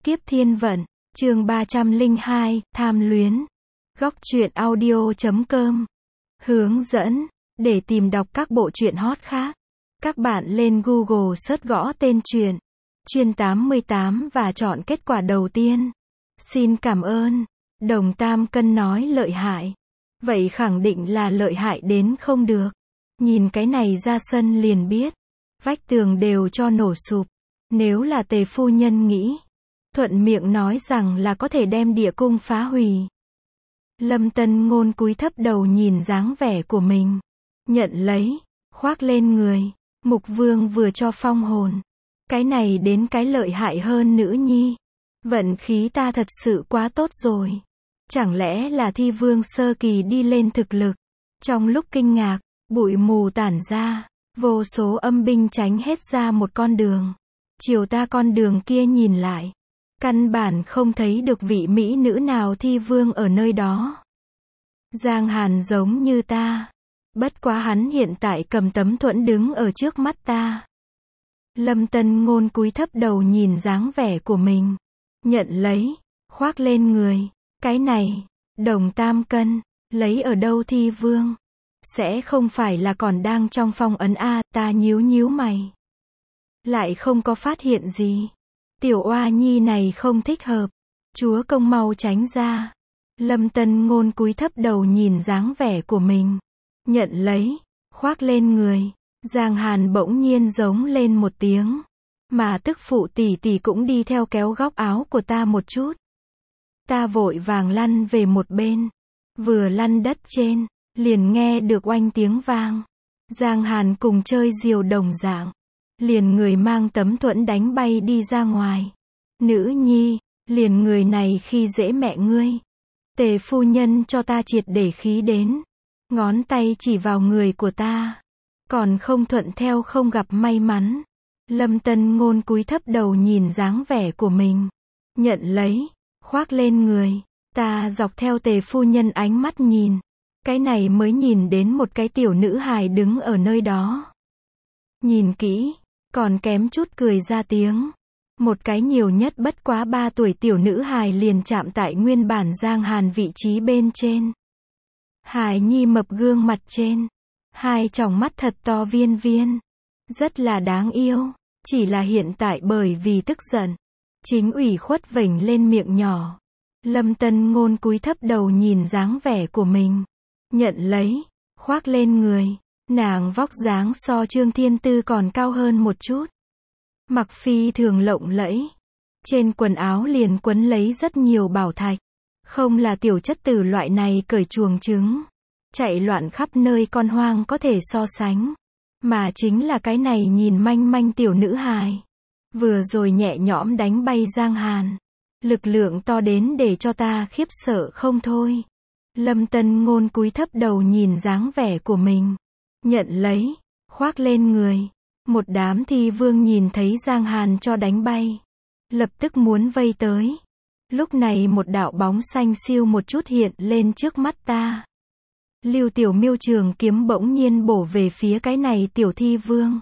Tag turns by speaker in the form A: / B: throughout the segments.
A: Kiếp Thiên Vận, chương 302, Tham Luyến. Góc truyện audio.com. Hướng dẫn, để tìm đọc các bộ truyện hot khác. Các bạn lên Google search gõ tên truyện, Chuyên 88 và chọn kết quả đầu tiên. Xin cảm ơn. Đồng Tam Cân nói lợi hại. Vậy khẳng định là lợi hại đến không được. Nhìn cái này ra sân liền biết. Vách tường đều cho nổ sụp. Nếu là Tề phu nhân nghĩ, thuận miệng nói rằng là có thể đem địa cung phá hủy. Lâm Tân Ngôn cúi thấp đầu nhìn dáng vẻ của mình. Nhận lấy, khoác lên người. Mục Vương vừa cho phong hồn. Cái này đến cái lợi hại hơn nữ nhi. Vận khí ta thật sự quá tốt rồi. Chẳng lẽ là Thi Vương sơ kỳ đi lên thực lực. Trong lúc kinh ngạc, bụi mù tản ra. Vô số âm binh tránh hết ra một con đường. Chiều ta con đường kia nhìn lại. Căn bản không thấy được vị mỹ nữ nào Thi Vương ở nơi đó. Giang Hàn giống như ta. Bất quá hắn hiện tại cầm tấm thuẫn đứng ở trước mắt ta. Lâm Tân Ngôn cúi thấp đầu nhìn dáng vẻ của mình. Nhận lấy, khoác lên người. Cái này, Đồng Tam Cân, lấy ở đâu Thi Vương? Sẽ không phải là còn đang trong phong ấn a? Ta nhíu nhíu mày. Lại không có phát hiện gì. Tiểu oa nhi này không thích hợp. Chúa công mau tránh ra. Lâm Tân Ngôn cúi thấp đầu nhìn dáng vẻ của mình. Nhận lấy, khoác lên người. Giang Hàn bỗng nhiên giống lên một tiếng. Mà tức phụ tỷ tỷ cũng đi theo kéo góc áo của ta một chút. Ta vội vàng lăn về một bên. Vừa lăn đất trên, liền nghe được oanh tiếng vang. Giang Hàn cùng chơi diều đồng dạng. Liền người mang tấm thuẫn đánh bay đi ra ngoài. Nữ nhi, liền người này khi dễ mẹ ngươi. Tề phu nhân cho ta triệt để khí đến. Ngón tay chỉ vào người của ta. Còn không thuận theo không gặp may mắn. Lâm Tân Ngôn cúi thấp đầu nhìn dáng vẻ của mình. Nhận lấy, khoác lên người. Ta dọc theo Tề phu nhân ánh mắt nhìn. Cái này mới nhìn đến một cái tiểu nữ hài đứng ở nơi đó. Nhìn kỹ, còn kém chút cười ra tiếng. Một cái nhiều nhất bất quá 3 tuổi tiểu nữ hài liền chạm tại nguyên bản Giang Hàn vị trí bên trên. Hài nhi mập gương mặt trên. Hai tròng mắt thật to viên viên. Rất là đáng yêu. Chỉ là hiện tại bởi vì tức giận. Chính ủy khuất vểnh lên miệng nhỏ. Lâm Tân Ngôn cúi thấp đầu nhìn dáng vẻ của mình. Nhận lấy, khoác lên người. Nàng vóc dáng so Trương Thiên Tư còn cao hơn một chút. Mặc phi thường lộng lẫy. Trên quần áo liền quấn lấy rất nhiều bảo thạch. Không là tiểu chất tử loại này cởi chuồng trứng. Chạy loạn khắp nơi con hoang có thể so sánh. Mà chính là cái này nhìn manh manh tiểu nữ hài. Vừa rồi nhẹ nhõm đánh bay Giang Hàn. Lực lượng to đến để cho ta khiếp sợ không thôi. Lâm Tân Ngôn cúi thấp đầu nhìn dáng vẻ của mình. Nhận lấy, khoác lên người. Một đám Thi Vương nhìn thấy Giang Hàn cho đánh bay. Lập tức muốn vây tới. Lúc này một đạo bóng xanh siêu một chút hiện lên trước mắt ta. Lưu Tiểu Miêu trường kiếm bỗng nhiên bổ về phía cái này tiểu Thi Vương.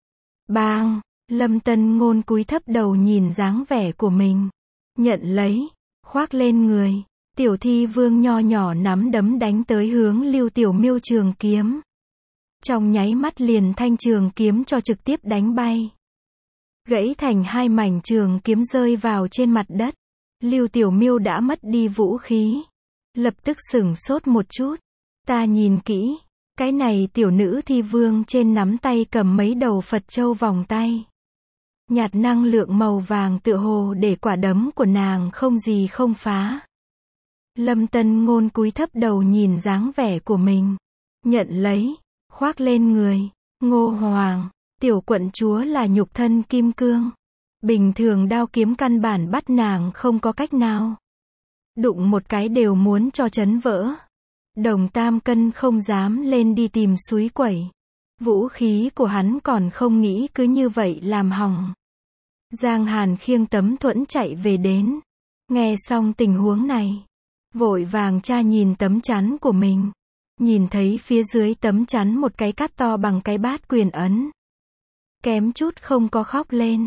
A: Bang! Lâm Tân Ngôn cúi thấp đầu nhìn dáng vẻ của mình. Nhận lấy, khoác lên người. Tiểu Thi Vương nho nhỏ nắm đấm đánh tới hướng Lưu Tiểu Miêu trường kiếm. Trong nháy mắt liền thanh trường kiếm cho trực tiếp đánh bay. Gãy thành hai mảnh trường kiếm rơi vào trên mặt đất. Lưu Tiểu Miêu đã mất đi vũ khí. Lập tức sửng sốt một chút. Ta nhìn kỹ. Cái này tiểu nữ Thi Vương trên nắm tay cầm mấy đầu Phật châu vòng tay. Nhạt năng lượng màu vàng tựa hồ để quả đấm của nàng không gì không phá. Lâm Tân Ngôn cúi thấp đầu nhìn dáng vẻ của mình. Nhận lấy, khoác lên người. Ngô Hoàng, tiểu quận chúa là nhục thân kim cương. Bình thường đao kiếm căn bản bắt nàng không có cách nào. Đụng một cái đều muốn cho chấn vỡ. Đồng Tam Cân không dám lên đi tìm suối quẩy. Vũ khí của hắn còn không nghĩ cứ như vậy làm hỏng. Giang Hàn khiêng tấm thuẫn chạy về đến. Nghe xong tình huống này. Vội vàng tra nhìn tấm chắn của mình. Nhìn thấy phía dưới tấm chắn một cái cát to bằng cái bát quyền ấn. Kém chút không có khóc lên.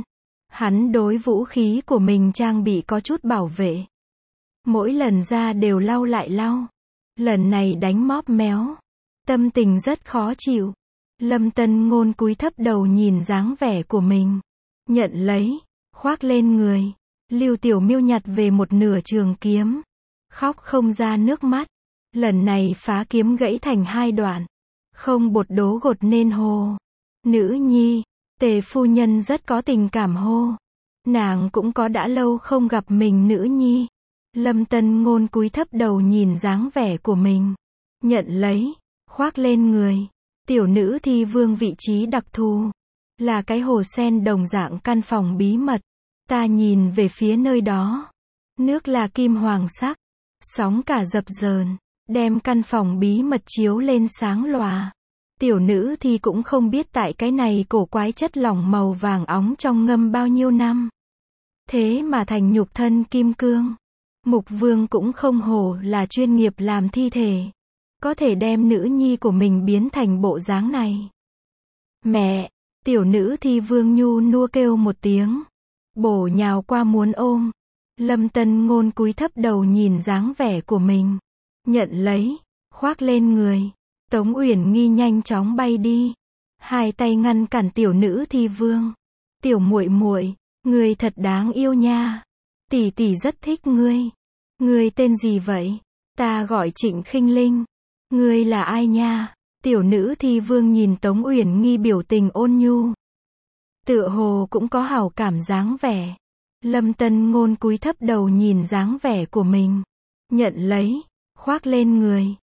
A: Hắn đối vũ khí của mình trang bị có chút bảo vệ. Mỗi lần ra đều lau lại lau. Lần này đánh móp méo. Tâm tình rất khó chịu. Lâm Tân Ngôn cúi thấp đầu nhìn dáng vẻ của mình. Nhận lấy, khoác lên người. Lưu Tiểu Miêu nhặt về một nửa trường kiếm. Khóc không ra nước mắt. Lần này phá kiếm gãy thành hai đoạn. Không bột đố gột nên hô. Nữ nhi, Tề phu nhân rất có tình cảm hô. Nàng cũng có đã lâu không gặp mình nữ nhi. Lâm Tân Ngôn cúi thấp đầu nhìn dáng vẻ của mình. Nhận lấy, khoác lên người. Tiểu nữ thi vương vị trí đặc thù. Là cái hồ sen đồng dạng căn phòng bí mật. Ta nhìn về phía nơi đó. Nước là kim hoàng sắc. Sóng cả dập dờn. Đem căn phòng bí mật chiếu lên sáng lòa. Tiểu nữ thì cũng không biết tại cái này cổ quái chất lỏng màu vàng óng trong ngâm bao nhiêu năm. Thế mà thành nhục thân kim cương. Mục Vương cũng không hổ là chuyên nghiệp làm thi thể. Có thể đem nữ nhi của mình biến thành bộ dáng này. Mẹ! Tiểu nữ thi vương nhu nua kêu một tiếng. Bổ nhào qua muốn ôm. Lâm Tân Ngôn cúi thấp đầu nhìn dáng vẻ của mình. Nhận lấy, khoác lên người. Tống Uyển Nghi nhanh chóng bay đi. Hai tay ngăn cản tiểu nữ thi vương. Tiểu muội muội, ngươi thật đáng yêu nha. Tỷ tỷ rất thích ngươi. Ngươi tên gì vậy? Ta gọi Trịnh Khinh Linh. Ngươi là ai nha? Tiểu nữ thi vương nhìn Tống Uyển Nghi biểu tình ôn nhu. Tựa hồ cũng có hảo cảm dáng vẻ. Lâm Tân Ngôn cúi thấp đầu nhìn dáng vẻ của mình. Nhận lấy, khoác lên người.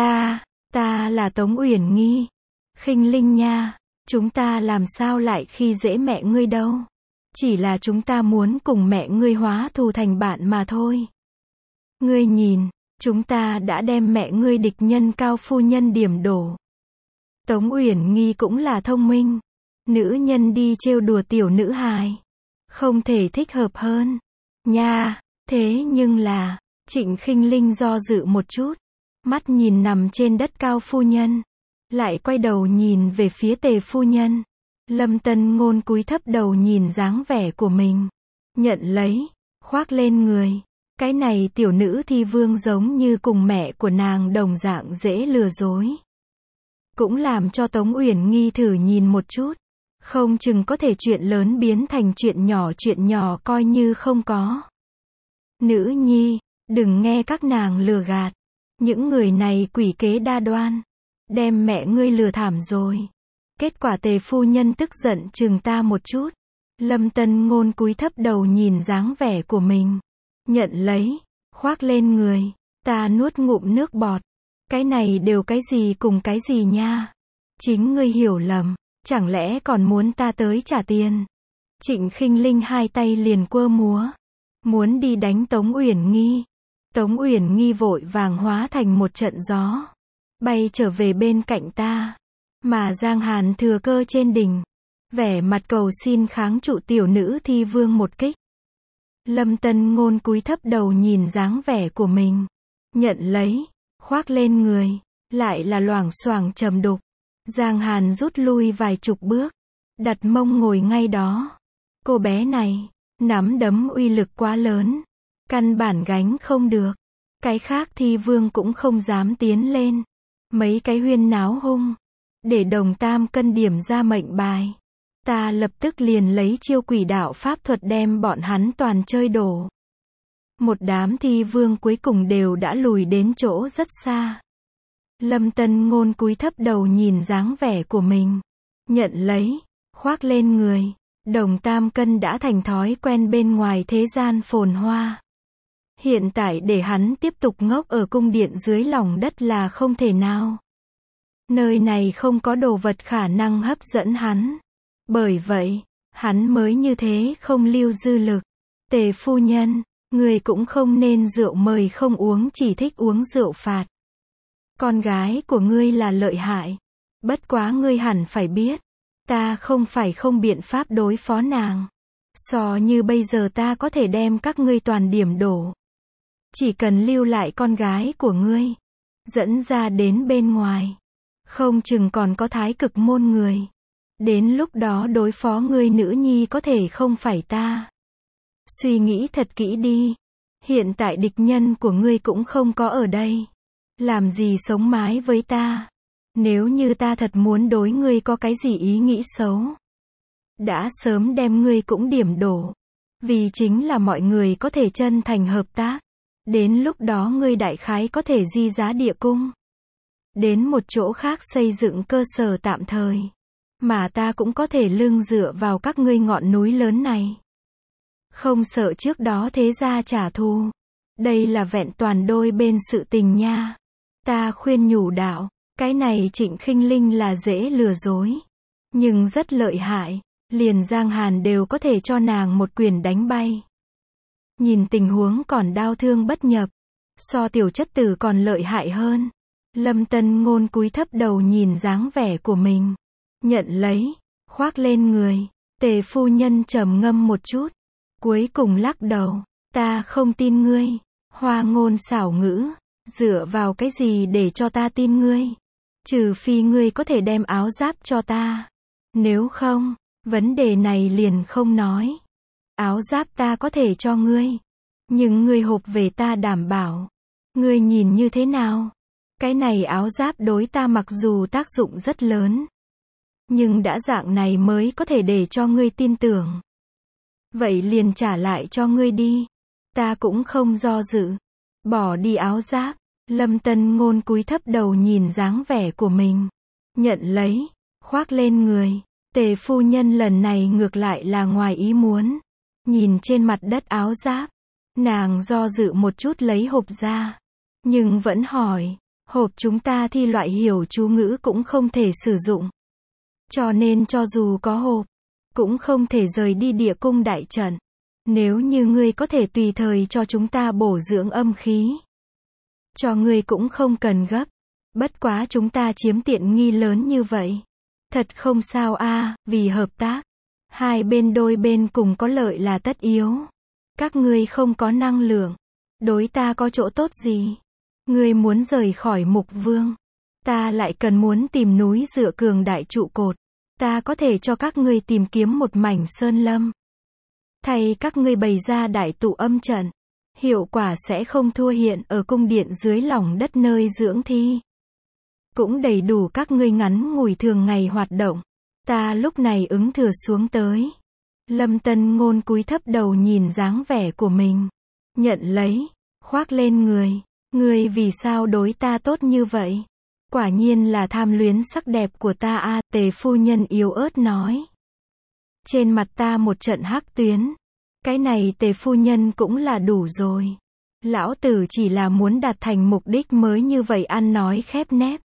A: Ta là Tống Uyển Nghi. Khinh Linh nha, chúng ta làm sao lại khi dễ mẹ ngươi đâu. Chỉ là chúng ta muốn cùng mẹ ngươi hóa thù thành bạn mà thôi. Ngươi nhìn, chúng ta đã đem mẹ ngươi địch nhân Cao phu nhân điểm đổ. Tống Uyển Nghi cũng là thông minh. Nữ nhân đi trêu đùa tiểu nữ hài. Không thể thích hợp hơn. Nha, thế nhưng là, Trịnh Khinh Linh do dự một chút. Mắt nhìn nằm trên đất Cao phu nhân. Lại quay đầu nhìn về phía Tề phu nhân. Lâm Tân Ngôn cúi thấp đầu nhìn dáng vẻ của mình. Nhận lấy, khoác lên người. Cái này tiểu nữ thi vương giống như cùng mẹ của nàng đồng dạng dễ lừa dối. Cũng làm cho Tống Uyển Nghi thử nhìn một chút. Không chừng có thể chuyện lớn biến thành chuyện nhỏ coi như không có. Nữ nhi, đừng nghe các nàng lừa gạt. Những người này quỷ kế đa đoan. Đem mẹ ngươi lừa thảm rồi. Kết quả Tề phu nhân tức giận chừng ta một chút. Lâm Tân Ngôn cúi thấp đầu nhìn dáng vẻ của mình. Nhận lấy, khoác lên người. Ta nuốt ngụm nước bọt. Cái này đều cái gì cùng cái gì nha. Chính ngươi hiểu lầm. Chẳng lẽ còn muốn ta tới trả tiền. Trịnh Khinh Linh hai tay liền quơ múa. Muốn đi đánh Tống Uyển Nghi. Tống Uyển Nghi vội vàng hóa thành một trận gió. Bay trở về bên cạnh ta. Mà Giang Hàn thừa cơ trên đỉnh. Vẻ mặt cầu xin kháng trụ tiểu nữ thi vương một kích. Lâm Tân Ngôn cúi thấp đầu nhìn dáng vẻ của mình. Nhận lấy, khoác lên người. Lại là loảng xoảng trầm đục. Giang Hàn rút lui vài chục bước. Đặt mông ngồi ngay đó. Cô bé này, nắm đấm uy lực quá lớn. Căn bản gánh không được. Cái khác thi vương cũng không dám tiến lên. Mấy cái huyên náo hung. Để Đồng Tam Cân điểm ra mệnh bài. Ta lập tức liền lấy chiêu quỷ đạo pháp thuật đem bọn hắn toàn chơi đổ. Một đám thi vương cuối cùng đều đã lùi đến chỗ rất xa. Lâm Tân Ngôn cúi thấp đầu nhìn dáng vẻ của mình. Nhận lấy, khoác lên người. Đồng Tam Cân đã thành thói quen bên ngoài thế gian phồn hoa. Hiện tại để hắn tiếp tục ngốc ở cung điện dưới lòng đất là không thể nào. Nơi này không có đồ vật khả năng hấp dẫn hắn. Bởi vậy, hắn mới như thế không lưu dư lực. Tề phu nhân, người cũng không nên rượu mời không uống, chỉ thích uống rượu phạt. Con gái của ngươi là lợi hại. Bất quá ngươi hẳn phải biết. Ta không phải không biện pháp đối phó nàng. So như bây giờ ta có thể đem các ngươi toàn điểm đổ. Chỉ cần lưu lại con gái của ngươi. Dẫn ra đến bên ngoài. Không chừng còn có Thái Cực môn người. Đến lúc đó đối phó ngươi nữ nhi có thể không phải ta. Suy nghĩ thật kỹ đi. Hiện tại địch nhân của ngươi cũng không có ở đây. Làm gì sống mái với ta? Nếu như ta thật muốn đối ngươi có cái gì ý nghĩ xấu, đã sớm đem ngươi cũng điểm đổ. Vì chính là mọi người có thể chân thành hợp tác. Đến lúc đó ngươi đại khái có thể di giá địa cung. Đến một chỗ khác xây dựng cơ sở tạm thời. Mà ta cũng có thể lưng dựa vào các ngươi ngọn núi lớn này. Không sợ trước đó thế gia trả thù. Đây là vẹn toàn đôi bên sự tình nha. Ta khuyên nhủ đạo, cái này Trịnh Khinh Linh là dễ lừa dối. Nhưng rất lợi hại. Liền Giang Hàn đều có thể cho nàng một quyền đánh bay. Nhìn tình huống còn đau thương bất nhập. So tiểu chất tử còn lợi hại hơn. Lâm Tân Ngôn cúi thấp đầu nhìn dáng vẻ của mình. Nhận lấy, khoác lên người. Tề phu nhân trầm ngâm một chút. Cuối cùng lắc đầu. Ta không tin ngươi. Hoa ngôn xảo ngữ. Dựa vào cái gì để cho ta tin ngươi? Trừ phi ngươi có thể đem áo giáp cho ta. Nếu không, vấn đề này liền không nói. Áo giáp ta có thể cho ngươi. Nhưng ngươi hộp về ta đảm bảo. Ngươi nhìn như thế nào? Cái này áo giáp đối ta mặc dù tác dụng rất lớn. Nhưng đã dạng này mới có thể để cho ngươi tin tưởng. Vậy liền trả lại cho ngươi đi. Ta cũng không do dự. Bỏ đi áo giáp. Lâm Tân Ngôn cúi thấp đầu nhìn dáng vẻ của mình. Nhận lấy. Khoác lên người. Tề phu nhân lần này ngược lại là ngoài ý muốn. Nhìn trên mặt đất áo giáp. Nàng do dự một chút lấy hộp ra. Nhưng vẫn hỏi. Hộp chúng ta thi loại hiểu chú ngữ cũng không thể sử dụng. Cho nên cho dù có hộp, cũng không thể rời đi địa cung đại trận. Nếu như ngươi có thể tùy thời cho chúng ta bổ dưỡng âm khí. Cho ngươi cũng không cần gấp. Bất quá chúng ta chiếm tiện nghi lớn như vậy. Thật không sao a, vì hợp tác. Hai bên đôi bên cùng có lợi là tất yếu. Các ngươi không có năng lượng. Đối ta có chỗ tốt gì? Ngươi muốn rời khỏi Mục Vương. Ta lại cần muốn tìm núi dựa cường đại trụ cột. Ta có thể cho các ngươi tìm kiếm một mảnh sơn lâm. Thay các ngươi bày ra đại tụ âm trận. Hiệu quả sẽ không thua hiện ở cung điện dưới lòng đất nơi dưỡng thi. Cũng đầy đủ các ngươi ngắn ngủi thường ngày hoạt động. Ta lúc này ứng thừa xuống tới. Lâm Tân Ngôn cúi thấp đầu nhìn dáng vẻ của mình. Nhận lấy. Khoác lên người. Ngươi vì sao đối ta tốt như vậy? Quả nhiên là tham luyến sắc đẹp của ta a. Tề phu nhân yếu ớt nói. Trên mặt ta một trận hắc tuyến. Cái này Tề phu nhân cũng là đủ rồi. Lão tử chỉ là muốn đạt thành mục đích mới như vậy ăn nói khép nép.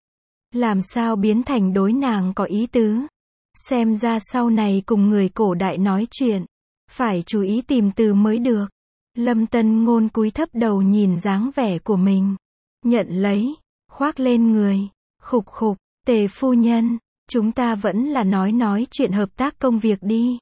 A: Làm sao biến thành đối nàng có ý tứ? Xem ra sau này cùng người cổ đại nói chuyện. Phải chú ý tìm từ mới được. Lâm Tân Ngôn cúi thấp đầu nhìn dáng vẻ của mình. Nhận lấy. Khoác lên người. Khục khục. Tề phu nhân. Chúng ta vẫn là nói chuyện hợp tác công việc đi.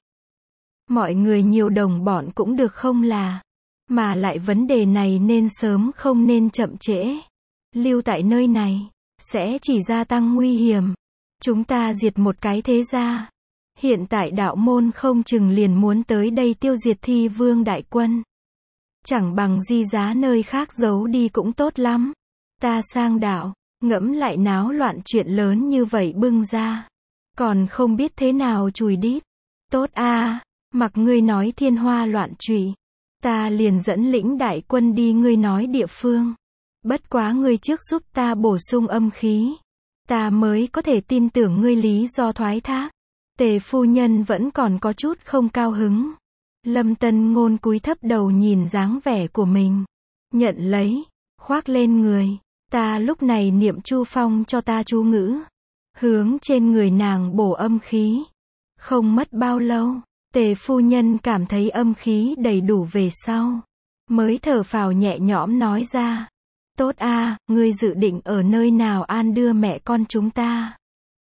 A: Mọi người nhiều đồng bọn cũng được không là. Mà lại vấn đề này nên sớm không nên chậm trễ. Lưu tại nơi này. Sẽ chỉ gia tăng nguy hiểm. Chúng ta diệt một cái thế gia. Hiện tại đạo môn không chừng liền muốn tới đây tiêu diệt Thi Vương đại quân. Chẳng bằng di giá nơi khác giấu đi cũng tốt lắm. Ta sang đạo, ngẫm lại náo loạn chuyện lớn như vậy bưng ra. Còn không biết thế nào chùi đít. Tốt a, mặc ngươi nói thiên hoa loạn trụy. Ta liền dẫn lĩnh đại quân đi ngươi nói địa phương. Bất quá ngươi trước giúp ta bổ sung âm khí. Ta mới có thể tin tưởng ngươi lý do thoái thác. Tề phu nhân vẫn còn có chút không cao hứng. Lâm Tân Ngôn cúi thấp đầu nhìn dáng vẻ của mình. Nhận lấy. Khoác lên người. Ta lúc này niệm Chu Phong cho ta chú ngữ. Hướng trên người nàng bổ âm khí. Không mất bao lâu. Tề phu nhân cảm thấy âm khí đầy đủ về sau. Mới thở phào nhẹ nhõm nói ra. Tốt a, ngươi dự định ở nơi nào an đưa mẹ con chúng ta?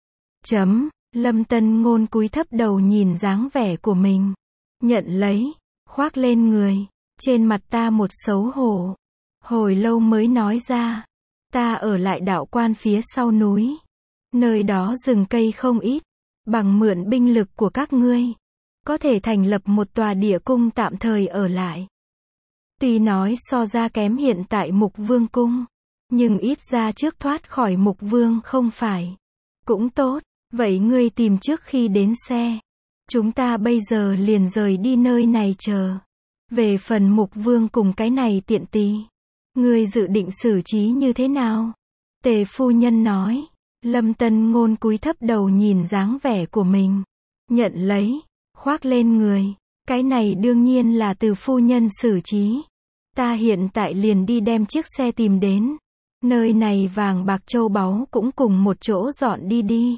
A: Lâm Tân Ngôn cúi thấp đầu nhìn dáng vẻ của mình. Nhận lấy. Khoác lên người. Trên mặt ta một xấu hổ. Hồi lâu mới nói ra. Ta ở lại đạo quan phía sau núi. Nơi đó rừng cây không ít. bằng mượn binh lực của các ngươi, có thể thành lập một tòa địa cung tạm thời ở lại. Tuy nói so ra kém hiện tại Mục Vương cung, nhưng ít ra trước thoát khỏi Mục Vương không phải. Cũng tốt, vậy ngươi tìm trước khi đến xe. Chúng ta bây giờ liền rời đi nơi này chờ. Về phần Mục Vương cùng cái này tiện tý, ngươi dự định xử trí như thế nào? Tề phu nhân nói. Lâm Tân Ngôn cúi thấp đầu nhìn dáng vẻ của mình. Nhận lấy, khoác lên người. Cái này đương nhiên là từ phu nhân xử trí. Ta hiện tại liền đi đem chiếc xe tìm đến. Nơi này vàng bạc châu báu cũng cùng một chỗ dọn đi đi.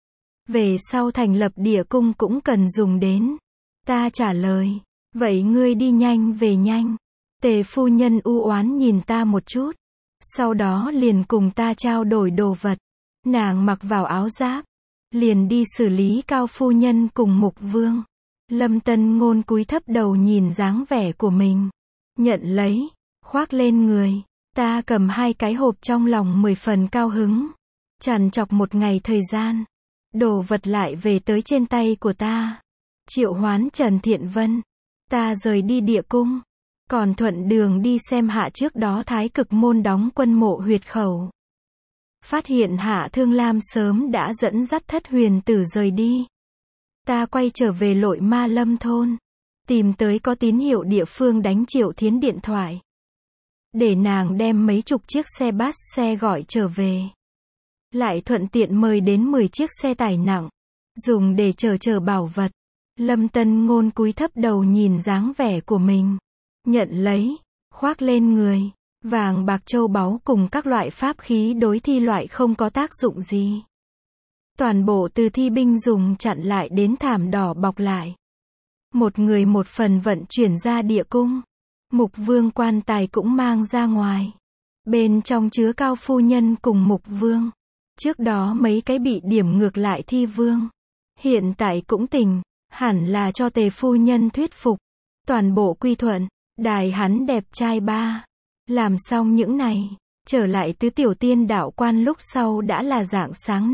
A: Về sau thành lập địa cung cũng cần dùng đến. Ta trả lời. Vậy ngươi đi nhanh về nhanh. Tề phu nhân u oán nhìn ta một chút. Sau đó liền cùng ta trao đổi đồ vật. Nàng mặc vào áo giáp. Liền đi xử lý Cao phu nhân cùng Mục Vương. Lâm Tân Ngôn cúi thấp đầu nhìn dáng vẻ của mình. Nhận lấy, khoác lên người. Ta cầm 2 cái hộp trong lòng 10 phần cao hứng. Trằn trọc một ngày thời gian. Đồ vật lại về tới trên tay của ta. Triệu hoán Trần Thiện Vân. Ta rời đi địa cung. Còn thuận đường đi xem hạ trước đó Thái Cực môn đóng quân mộ huyệt khẩu. Phát hiện Hạ Thương Lam sớm đã dẫn dắt Thất Huyền Tử rời đi. Ta quay trở về Lội Ma Lâm thôn. Tìm tới có tín hiệu địa phương đánh Triệu Thiến điện thoại. Để nàng đem mấy chục chiếc xe bus xe gọi trở về. Lại thuận tiện mời đến 10 chiếc xe tải nặng. Dùng để chở bảo vật. Lâm Tân Ngôn cúi thấp đầu nhìn dáng vẻ của mình. Nhận lấy, khoác lên người. Vàng bạc châu báu cùng các loại pháp khí đối thi loại không có tác dụng gì. Toàn bộ từ thi binh dùng chặn lại đến thảm đỏ bọc lại. Một người một phần vận chuyển ra địa cung. Mục Vương quan tài cũng mang ra ngoài. Bên trong chứa Cao phu nhân cùng Mục Vương. Trước đó mấy cái bị điểm ngược lại thi vương. Hiện tại cũng tỉnh, hẳn là cho Tề phu nhân thuyết phục. Toàn bộ quy thuận, đài hắn đẹp trai ba. Làm xong những này, trở lại Tứ Tiểu Tiên đạo quan lúc sau đã là rạng sáng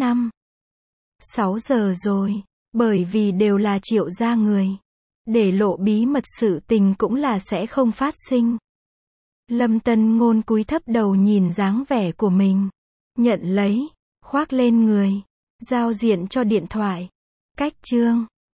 A: 5-6 giờ rồi, bởi vì đều là Triệu gia người. Để lộ bí mật sự tình cũng là sẽ không phát sinh. Lâm Tân Ngôn cúi thấp đầu nhìn dáng vẻ của mình. Nhận lấy, khoác lên người, giao diện cho điện thoại. Cách chương